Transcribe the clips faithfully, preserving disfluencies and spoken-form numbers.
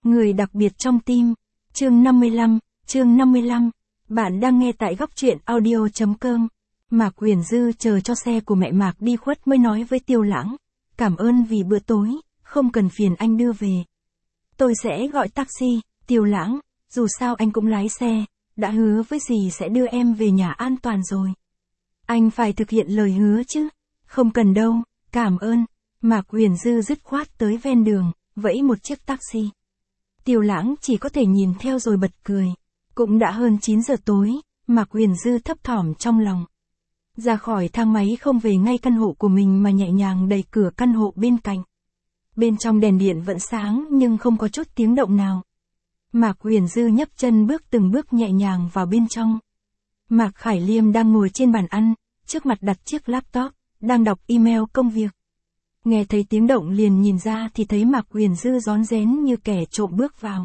Người đặc biệt trong tim. Chương năm mươi lăm, chương năm mươi lăm. Bạn đang nghe tại góc truyện audio chấm com. Mạc Uyển Dư chờ cho xe của mẹ Mạc đi khuất mới nói với Tiêu Lãng. Cảm ơn vì bữa tối, không cần phiền anh đưa về. Tôi sẽ gọi taxi. Tiêu Lãng, dù sao anh cũng lái xe, đã hứa với dì sẽ đưa em về nhà an toàn rồi. Anh phải thực hiện lời hứa chứ. Không cần đâu, cảm ơn. Mạc Uyển Dư dứt khoát tới ven đường, vẫy một chiếc taxi. Tiêu Lãng chỉ có thể nhìn theo rồi bật cười. Cũng đã hơn chín giờ tối, Mạc Uyển Dư thấp thỏm trong lòng. Ra khỏi thang máy không về ngay căn hộ của mình mà nhẹ nhàng đẩy cửa căn hộ bên cạnh. Bên trong đèn điện vẫn sáng nhưng không có chút tiếng động nào. Mạc Uyển Dư nhấc chân bước từng bước nhẹ nhàng vào bên trong. Mạc Khải Liêm đang ngồi trên bàn ăn, trước mặt đặt chiếc laptop, đang đọc email công việc. Nghe thấy tiếng động liền nhìn ra thì thấy Mạc Uyển Dư rón rén như kẻ trộm bước vào.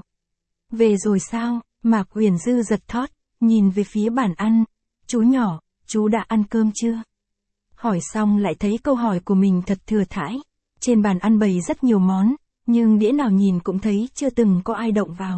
Về rồi sao? Mạc Uyển Dư giật thót, nhìn về phía bàn ăn. Chú nhỏ, chú đã ăn cơm chưa? Hỏi xong lại thấy câu hỏi của mình thật thừa thãi. Trên bàn ăn bày rất nhiều món, nhưng đĩa nào nhìn cũng thấy chưa từng có ai động vào.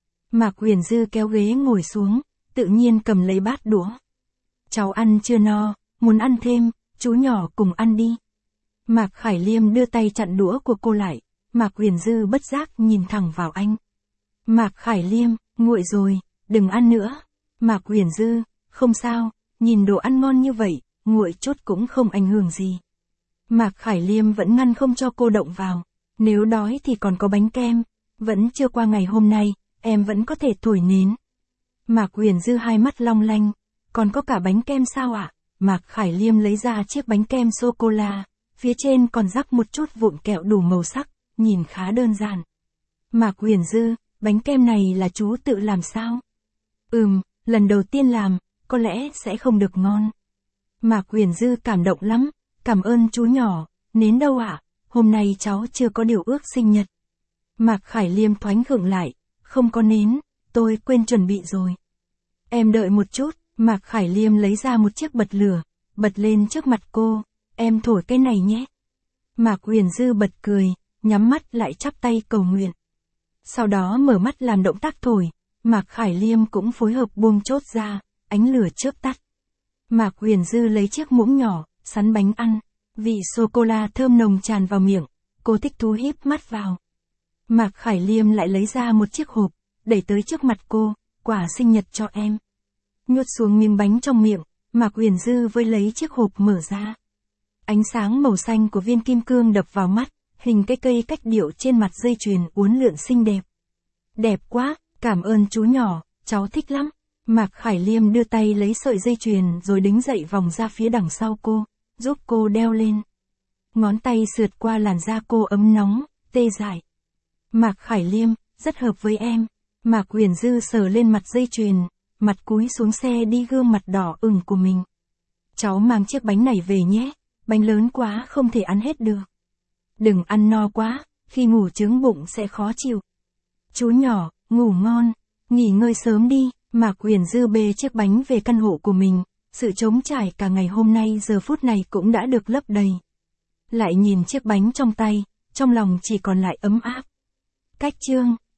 Mạc Uyển Dư kéo ghế ngồi xuống, tự nhiên cầm lấy bát đũa. Cháu ăn chưa no, muốn ăn thêm, chú nhỏ cùng ăn đi. Mạc Khải Liêm đưa tay chặn đũa của cô lại, Mạc Uyển Dư bất giác nhìn thẳng vào anh. Mạc Khải Liêm, nguội rồi, đừng ăn nữa. Mạc Uyển Dư, không sao, nhìn đồ ăn ngon như vậy, nguội chút cũng không ảnh hưởng gì. Mạc Khải Liêm vẫn ngăn không cho cô động vào. Nếu đói thì còn có bánh kem, vẫn chưa qua ngày hôm nay, em vẫn có thể thổi nến. Mạc Uyển Dư hai mắt long lanh, còn có cả bánh kem sao ạ? Mạc Khải Liêm lấy ra chiếc bánh kem sô-cô-la, phía trên còn rắc một chút vụn kẹo đủ màu sắc, nhìn khá đơn giản. Mạc Uyển Dư, bánh kem này là chú tự làm sao? Ừm, lần đầu tiên làm, có lẽ sẽ không được ngon. Mạc Uyển Dư cảm động lắm, cảm ơn chú nhỏ, nến đâu ạ? Hôm nay cháu chưa có điều ước sinh nhật. Mạc Khải Liêm thoáng khựng lại, không có nến, tôi quên chuẩn bị rồi. Em đợi một chút, Mạc Khải Liêm lấy ra một chiếc bật lửa, bật lên trước mặt cô, em thổi cái này nhé. Mạc Uyển Dư bật cười, nhắm mắt lại chắp tay cầu nguyện. Sau đó mở mắt làm động tác thổi, Mạc Khải Liêm cũng phối hợp buông chốt ra, ánh lửa chớp tắt. Mạc Uyển Dư lấy chiếc muỗng nhỏ, sắn bánh ăn, vị sô-cô-la thơm nồng tràn vào miệng, cô thích thú híp mắt vào. Mạc Khải Liêm lại lấy ra một chiếc hộp, đẩy tới trước mặt cô, quà sinh nhật cho em. Nuốt xuống miếng bánh trong miệng, Mạc Uyển Dư với lấy chiếc hộp mở ra. Ánh sáng màu xanh của viên kim cương đập vào mắt, hình cái cây cách điệu trên mặt dây chuyền uốn lượn xinh đẹp. Đẹp quá, cảm ơn chú nhỏ, cháu thích lắm. Mạc Khải Liêm đưa tay lấy sợi dây chuyền rồi đứng dậy vòng ra phía đằng sau cô, giúp cô đeo lên. Ngón tay sượt qua làn da cô ấm nóng, tê dại. Mạc Khải Liêm, rất hợp với em. Mạc Uyển Dư sờ lên mặt dây chuyền, mặt cúi xuống xe đi gương mặt đỏ ửng của mình. Cháu mang chiếc bánh này về nhé, bánh lớn quá không thể ăn hết được. Đừng ăn no quá, khi ngủ trướng bụng sẽ khó chịu. Chú nhỏ, ngủ ngon, nghỉ ngơi sớm đi. Mạc Uyển Dư bê chiếc bánh về căn hộ của mình, sự trống trải cả ngày hôm nay giờ phút này cũng đã được lấp đầy. Lại nhìn chiếc bánh trong tay, trong lòng chỉ còn lại ấm áp. Cách chương